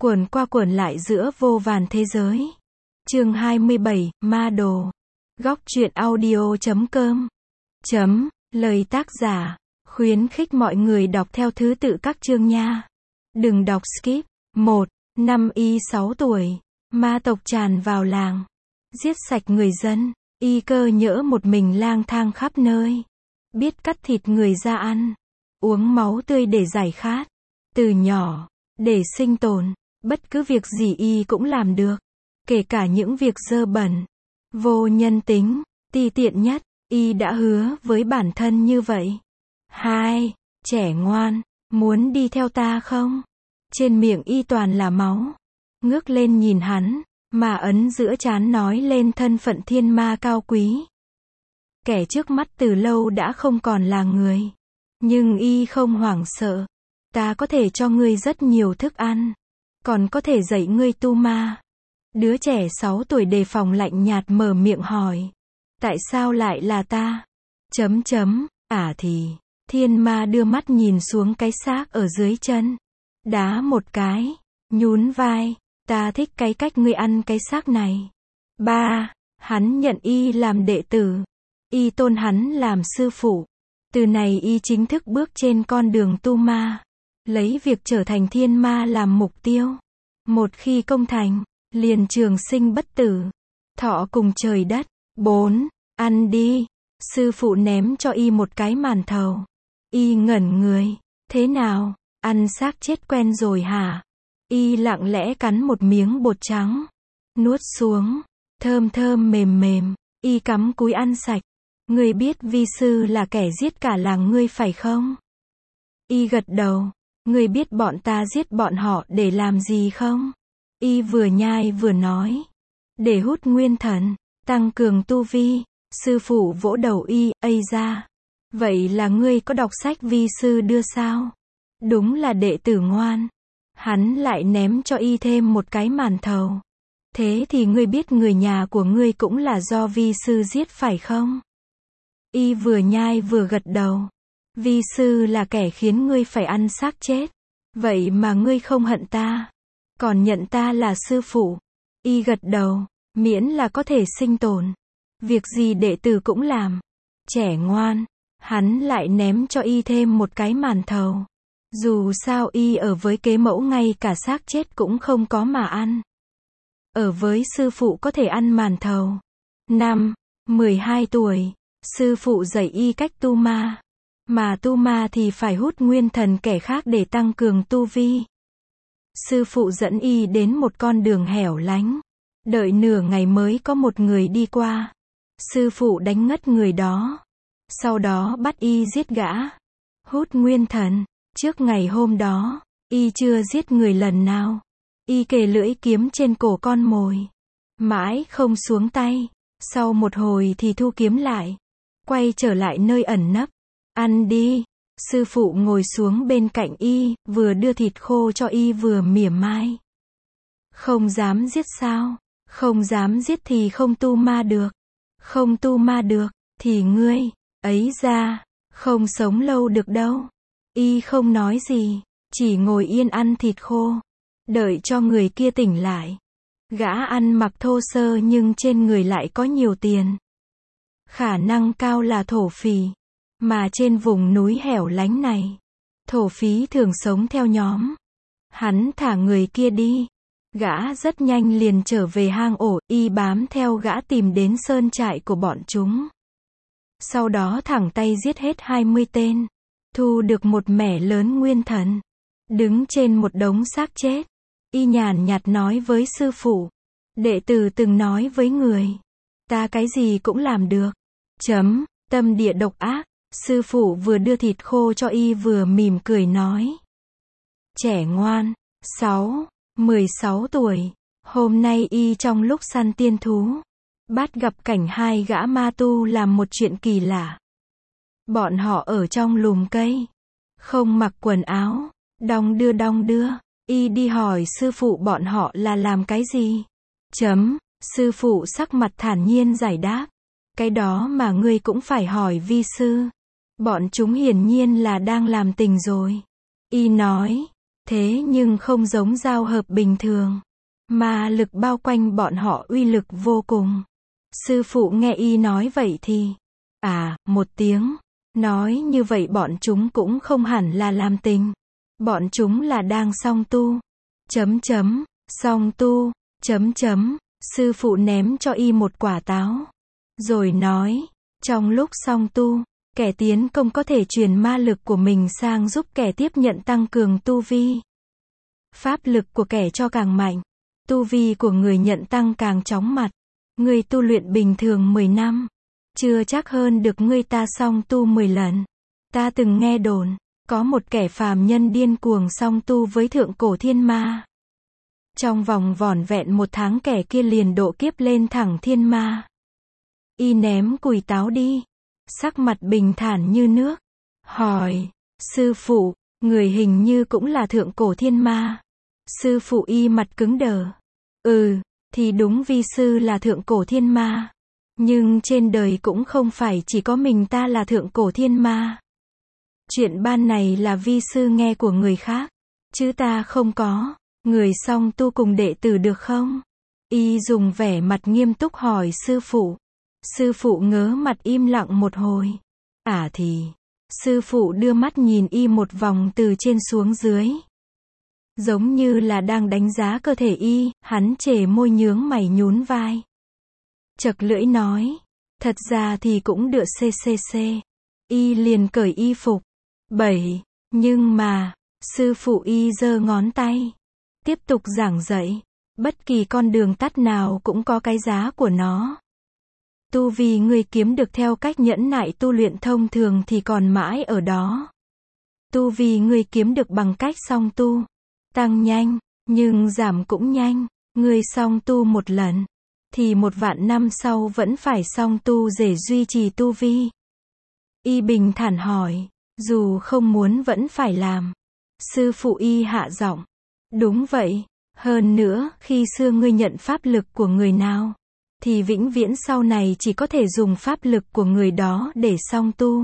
Quẩn qua quẩn lại giữa vô vàn thế giới. Chương 27, Ma Đồ. Góc truyện audio.com. Lời tác giả. Khuyến khích mọi người đọc theo thứ tự các chương nha. Đừng đọc skip. 1. Năm Y 6 tuổi. Ma tộc tràn vào làng. Giết sạch người dân. Y cơ nhỡ một mình lang thang khắp nơi. Biết cắt thịt người ra ăn. Uống máu tươi để giải khát. Từ nhỏ, để sinh tồn, bất cứ việc gì Y cũng làm được. Kể cả những việc dơ bẩn, vô nhân tính, ti tiện nhất, Y đã hứa với bản thân như vậy. 2. Trẻ ngoan, muốn đi theo ta không? Trên miệng Y toàn là máu. Ngước lên nhìn hắn, mà ấn giữa trán nói lên thân phận thiên ma cao quý. Kẻ trước mắt từ lâu đã không còn là người. Nhưng Y không hoảng sợ. Ta có thể cho ngươi rất nhiều thức ăn. Còn có thể dạy ngươi tu ma. Đứa trẻ 6 tuổi đề phòng lạnh nhạt mở miệng hỏi. Tại sao lại là ta? Thì. Thiên ma đưa mắt nhìn xuống cái xác ở dưới chân. Đá một cái. Nhún vai. Ta thích cái cách ngươi ăn cái xác này. 3. Hắn nhận Y làm đệ tử. Y tôn hắn làm sư phụ. Từ này Y chính thức bước trên con đường tu ma. Lấy việc trở thành thiên ma làm mục tiêu. Một khi công thành, liền trường sinh bất tử. Thọ cùng trời đất. 4. Ăn đi. Sư phụ ném cho Y một cái màn thầu. Y ngẩn người. Thế nào? Ăn xác chết quen rồi hả? Y lặng lẽ cắn một miếng bột trắng. Nuốt xuống. Thơm thơm mềm mềm. Y cắm cúi ăn sạch. Ngươi biết vi sư là kẻ giết cả làng ngươi phải không? Y gật đầu. Ngươi biết bọn ta giết bọn họ để làm gì không? Y vừa nhai vừa nói. Để hút nguyên thần, tăng cường tu vi. Sư phụ vỗ đầu Y, ây ra. Vậy là ngươi có đọc sách vi sư đưa sao? Đúng là đệ tử ngoan. Hắn lại ném cho Y thêm một cái màn thầu. Thế thì ngươi biết người nhà của ngươi cũng là do vi sư giết phải không? Y vừa nhai vừa gật đầu. Vi sư là kẻ khiến ngươi phải ăn xác chết. Vậy mà ngươi không hận ta. Còn nhận ta là sư phụ. Y gật đầu. Miễn là có thể sinh tồn. Việc gì đệ tử cũng làm. Trẻ ngoan. Hắn lại ném cho Y thêm một cái màn thầu. Dù sao Y ở với kế mẫu ngay cả xác chết cũng không có mà ăn. Ở với sư phụ có thể ăn màn thầu. 5. 12 tuổi. Sư phụ dạy Y cách tu ma. Mà tu ma thì phải hút nguyên thần kẻ khác để tăng cường tu vi. Sư phụ dẫn Y đến một con đường hẻo lánh. Đợi nửa ngày mới có một người đi qua. Sư phụ đánh ngất người đó. Sau đó bắt Y giết gã. Hút nguyên thần. Trước ngày hôm đó, Y chưa giết người lần nào. Y kề lưỡi kiếm trên cổ con mồi. Mãi không xuống tay. Sau một hồi thì thu kiếm lại. Quay trở lại nơi ẩn nấp. Ăn đi. Sư phụ ngồi xuống bên cạnh Y, vừa đưa thịt khô cho Y vừa mỉa mai. Không dám giết sao? Không dám giết thì không tu ma được. Không tu ma được, thì ngươi, ấy ra, không sống lâu được đâu. Y không nói gì, chỉ ngồi yên ăn thịt khô. Đợi cho người kia tỉnh lại. Gã ăn mặc thô sơ nhưng trên người lại có nhiều tiền. Khả năng cao là thổ phỉ. Mà trên vùng núi hẻo lánh này, thổ phí thường sống theo nhóm. Hắn thả người kia đi. Gã rất nhanh liền trở về hang ổ. Y bám theo gã tìm đến sơn trại của bọn chúng. Sau đó thẳng tay giết hết 20 tên. Thu được một mẻ lớn nguyên thần. Đứng trên một đống xác chết. Y nhàn nhạt nói với sư phụ. Đệ tử từng nói với người. Ta cái gì cũng làm được. Tâm địa độc ác. Sư phụ vừa đưa thịt khô cho Y vừa mỉm cười nói. Trẻ ngoan. 16 tuổi. Hôm nay Y trong lúc săn tiên thú. Bắt gặp cảnh hai gã ma tu làm một chuyện kỳ lạ. Bọn họ ở trong lùm cây. Không mặc quần áo. Đong đưa. Y đi hỏi sư phụ bọn họ là làm cái gì. Sư phụ sắc mặt thản nhiên giải đáp. Cái đó mà ngươi cũng phải hỏi vi sư. Bọn chúng hiển nhiên là đang làm tình rồi. Y nói. Thế nhưng không giống giao hợp bình thường. Ma lực bao quanh bọn họ uy lực vô cùng. Sư phụ nghe y nói vậy thì, một tiếng. Nói như vậy bọn chúng cũng không hẳn là làm tình. Bọn chúng là đang song tu. Song tu. Sư phụ ném cho y một quả táo. Rồi nói, trong lúc song tu, kẻ tiến công có thể truyền ma lực của mình sang giúp kẻ tiếp nhận tăng cường tu vi. Pháp lực của kẻ cho càng mạnh. Tu vi của người nhận tăng càng chóng mặt. Người tu luyện bình thường 10 năm. Chưa chắc hơn được người ta song tu 10 lần. Ta từng nghe đồn, có một kẻ phàm nhân điên cuồng song tu với thượng cổ thiên ma. Trong vòng vỏn vẹn 1 tháng kẻ kia liền độ kiếp lên thẳng thiên ma. Y ném cùi táo đi. Sắc mặt bình thản như nước. Hỏi, sư phụ, người hình như cũng là thượng cổ thiên ma. Sư phụ y mặt cứng đờ. Thì đúng vi sư là thượng cổ thiên ma. Nhưng trên đời cũng không phải chỉ có mình ta là thượng cổ thiên ma. Chuyện ban này là vi sư nghe của người khác. Chứ ta không có. Người song tu cùng đệ tử được không? Y dùng vẻ mặt nghiêm túc hỏi sư phụ. Sư phụ ngớ mặt im lặng một hồi. Thì. Sư phụ đưa mắt nhìn y một vòng từ trên xuống dưới. Giống như là đang đánh giá cơ thể y, hắn chề môi nhướng mày nhún vai. Chậc lưỡi nói. Thật ra thì cũng được ccc. Y liền cởi y phục. Nhưng mà, sư phụ y giơ ngón tay. Tiếp tục giảng dạy. Bất kỳ con đường tắt nào cũng có cái giá của nó. Tu vì người kiếm được theo cách nhẫn nại tu luyện thông thường thì còn mãi ở đó. Tu vì người kiếm được bằng cách song tu. Tăng nhanh, nhưng giảm cũng nhanh. Người song tu 1 lần. Thì 1 vạn năm sau vẫn phải song tu để duy trì tu vi. Y bình thản hỏi. Dù không muốn vẫn phải làm. Sư phụ y hạ giọng. Đúng vậy. Hơn nữa, khi xưa ngươi nhận pháp lực của người nào, thì vĩnh viễn sau này chỉ có thể dùng pháp lực của người đó để song tu.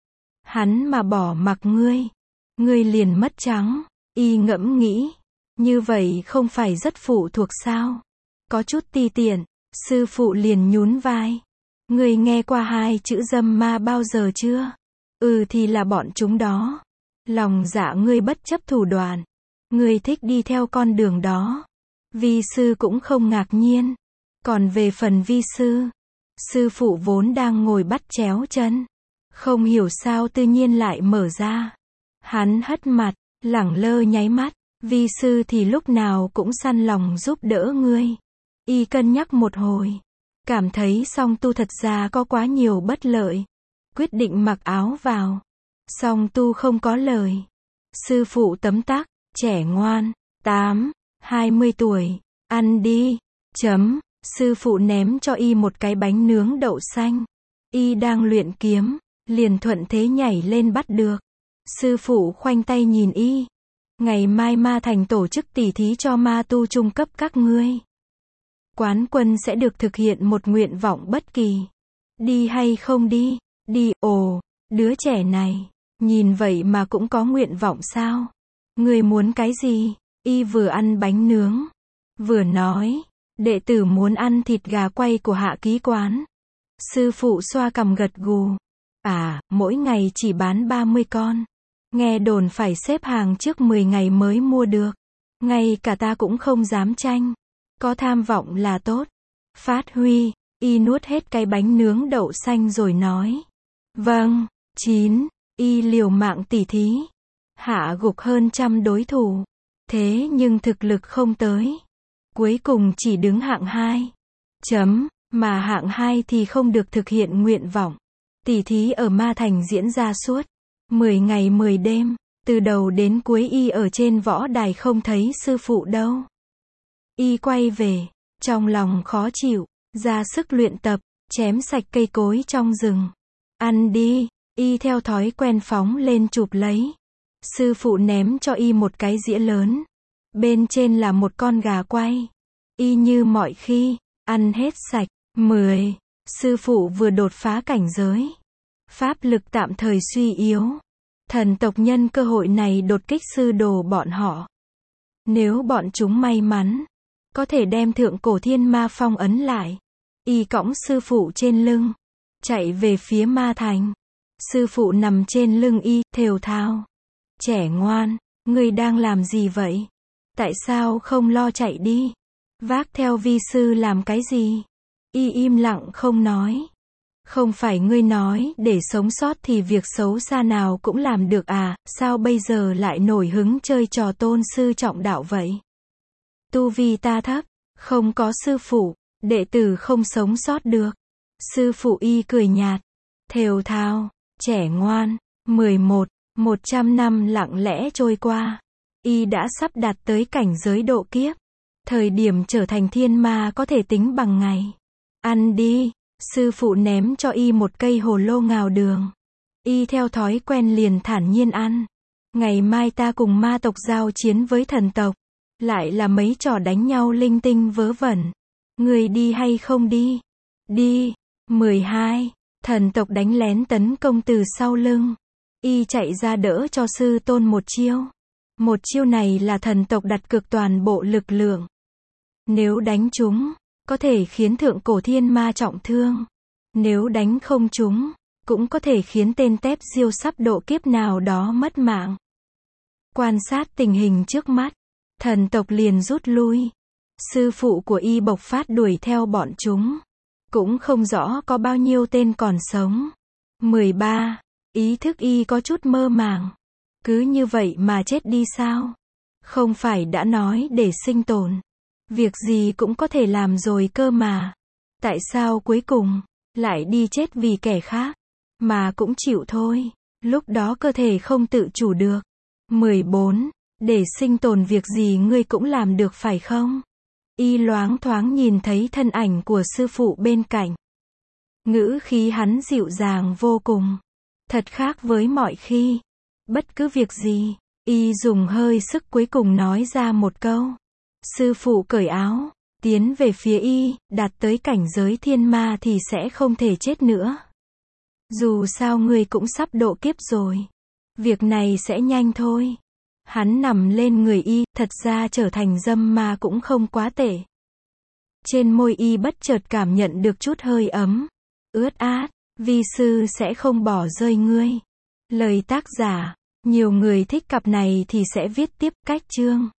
Hắn mà bỏ mặc ngươi liền mất trắng. Y ngẫm nghĩ. Như vậy không phải rất phụ thuộc sao? Có chút ti tiện. Sư phụ liền nhún vai. Ngươi nghe qua 2 chữ dâm ma bao giờ chưa? Thì là bọn chúng đó. Lòng dạ ngươi bất chấp thủ đoạn. Ngươi thích đi theo con đường đó. Vi sư cũng không ngạc nhiên. Còn về phần vi sư, sư phụ vốn đang ngồi bắt chéo chân. Không hiểu sao tự nhiên lại mở ra. Hắn hất mặt, lẳng lơ nháy mắt. Vi sư thì lúc nào cũng săn lòng giúp đỡ ngươi. Y cân nhắc một hồi. Cảm thấy song tu thật ra có quá nhiều bất lợi. Quyết định mặc áo vào. Song tu không có lời. Sư phụ tấm tắc. Trẻ ngoan. 20 tuổi. Ăn đi. Sư phụ ném cho y một cái bánh nướng đậu xanh. Y đang luyện kiếm. Liền thuận thế nhảy lên bắt được. Sư phụ khoanh tay nhìn y. Ngày mai ma thành tổ chức tỉ thí cho ma tu trung cấp các ngươi. Quán quân sẽ được thực hiện một nguyện vọng bất kỳ. Đi hay không đi? Đi. Ồ, đứa trẻ này. Nhìn vậy mà cũng có nguyện vọng sao? Ngươi muốn cái gì? Y vừa ăn bánh nướng. Vừa nói. Đệ tử muốn ăn thịt gà quay của Hạ Ký Quán. Sư phụ xoa cằm gật gù. Mỗi ngày chỉ bán 30 con. Nghe đồn phải xếp hàng trước 10 ngày mới mua được. Ngay cả ta cũng không dám tranh. Có tham vọng là tốt. Phát huy. Y nuốt hết cái bánh nướng đậu xanh rồi nói. Vâng. 9. Y liều mạng tỉ thí. Hạ gục hơn 100 đối thủ. Thế nhưng thực lực không tới. Cuối cùng chỉ đứng hạng 2. Mà hạng 2 thì không được thực hiện nguyện vọng. Tỉ thí ở Ma Thành diễn ra suốt 10 ngày 10 đêm. Từ đầu đến cuối y ở trên võ đài không thấy sư phụ đâu. Y quay về. Trong lòng khó chịu. Ra sức luyện tập. Chém sạch cây cối trong rừng. Ăn đi. Y theo thói quen phóng lên chụp lấy. Sư phụ ném cho y một cái dĩa lớn. Bên trên là một con gà quay. Y như mọi khi. Ăn hết sạch. 10. Sư phụ vừa đột phá cảnh giới. Pháp lực tạm thời suy yếu. Thần tộc nhân cơ hội này đột kích sư đồ bọn họ. Nếu bọn chúng may mắn, có thể đem thượng cổ thiên ma phong ấn lại. Y cõng sư phụ trên lưng, chạy về phía ma thành. Sư phụ nằm trên lưng y, thều thào. Trẻ ngoan, ngươi đang làm gì vậy? Tại sao không lo chạy đi? Vác theo vi sư làm cái gì? Y im lặng không nói. Không phải ngươi nói để sống sót thì việc xấu xa nào cũng làm được à, sao bây giờ lại nổi hứng chơi trò tôn sư trọng đạo vậy? Tu vi ta thấp, không có sư phụ, đệ tử không sống sót được. Sư phụ y cười nhạt, thều thào, trẻ ngoan. 100 năm lặng lẽ trôi qua. Y đã sắp đạt tới cảnh giới độ kiếp. Thời điểm trở thành thiên ma có thể tính bằng ngày. Ăn đi. Sư phụ ném cho y một cây hồ lô ngào đường. Y theo thói quen liền thản nhiên ăn. Ngày mai ta cùng ma tộc giao chiến với thần tộc. Lại là mấy trò đánh nhau linh tinh vớ vẩn. Người đi hay không đi? Đi. 12. Thần tộc đánh lén tấn công từ sau lưng. Y chạy ra đỡ cho sư tôn một chiêu. Một chiêu này là thần tộc đặt cược toàn bộ lực lượng. Nếu đánh trúng, có thể khiến thượng cổ thiên ma trọng thương. Nếu đánh không trúng, cũng có thể khiến tên tép diêu sắp độ kiếp nào đó mất mạng. Quan sát tình hình trước mắt, thần tộc liền rút lui. Sư phụ của y bộc phát đuổi theo bọn chúng. Cũng không rõ có bao nhiêu tên còn sống. 13. Ý thức y có chút mơ màng. Cứ như vậy mà chết đi sao? Không phải đã nói để sinh tồn. Việc gì cũng có thể làm rồi cơ mà. Tại sao cuối cùng lại đi chết vì kẻ khác? Mà cũng chịu thôi. Lúc đó cơ thể không tự chủ được. 14. Để sinh tồn việc gì ngươi cũng làm được phải không? Y loáng thoáng nhìn thấy thân ảnh của sư phụ bên cạnh. Ngữ khí hắn dịu dàng vô cùng. Thật khác với mọi khi. Bất cứ việc gì, y dùng hơi sức cuối cùng nói ra một câu. Sư phụ cởi áo, tiến về phía y, đạt tới cảnh giới thiên ma thì sẽ không thể chết nữa. Dù sao ngươi cũng sắp độ kiếp rồi. Việc này sẽ nhanh thôi. Hắn nằm lên người y, thật ra trở thành dâm ma cũng không quá tệ. Trên môi y bất chợt cảm nhận được chút hơi ấm. Ướt át, vi sư sẽ không bỏ rơi ngươi. Lời tác giả, nhiều người thích cặp này thì sẽ viết tiếp cách chương.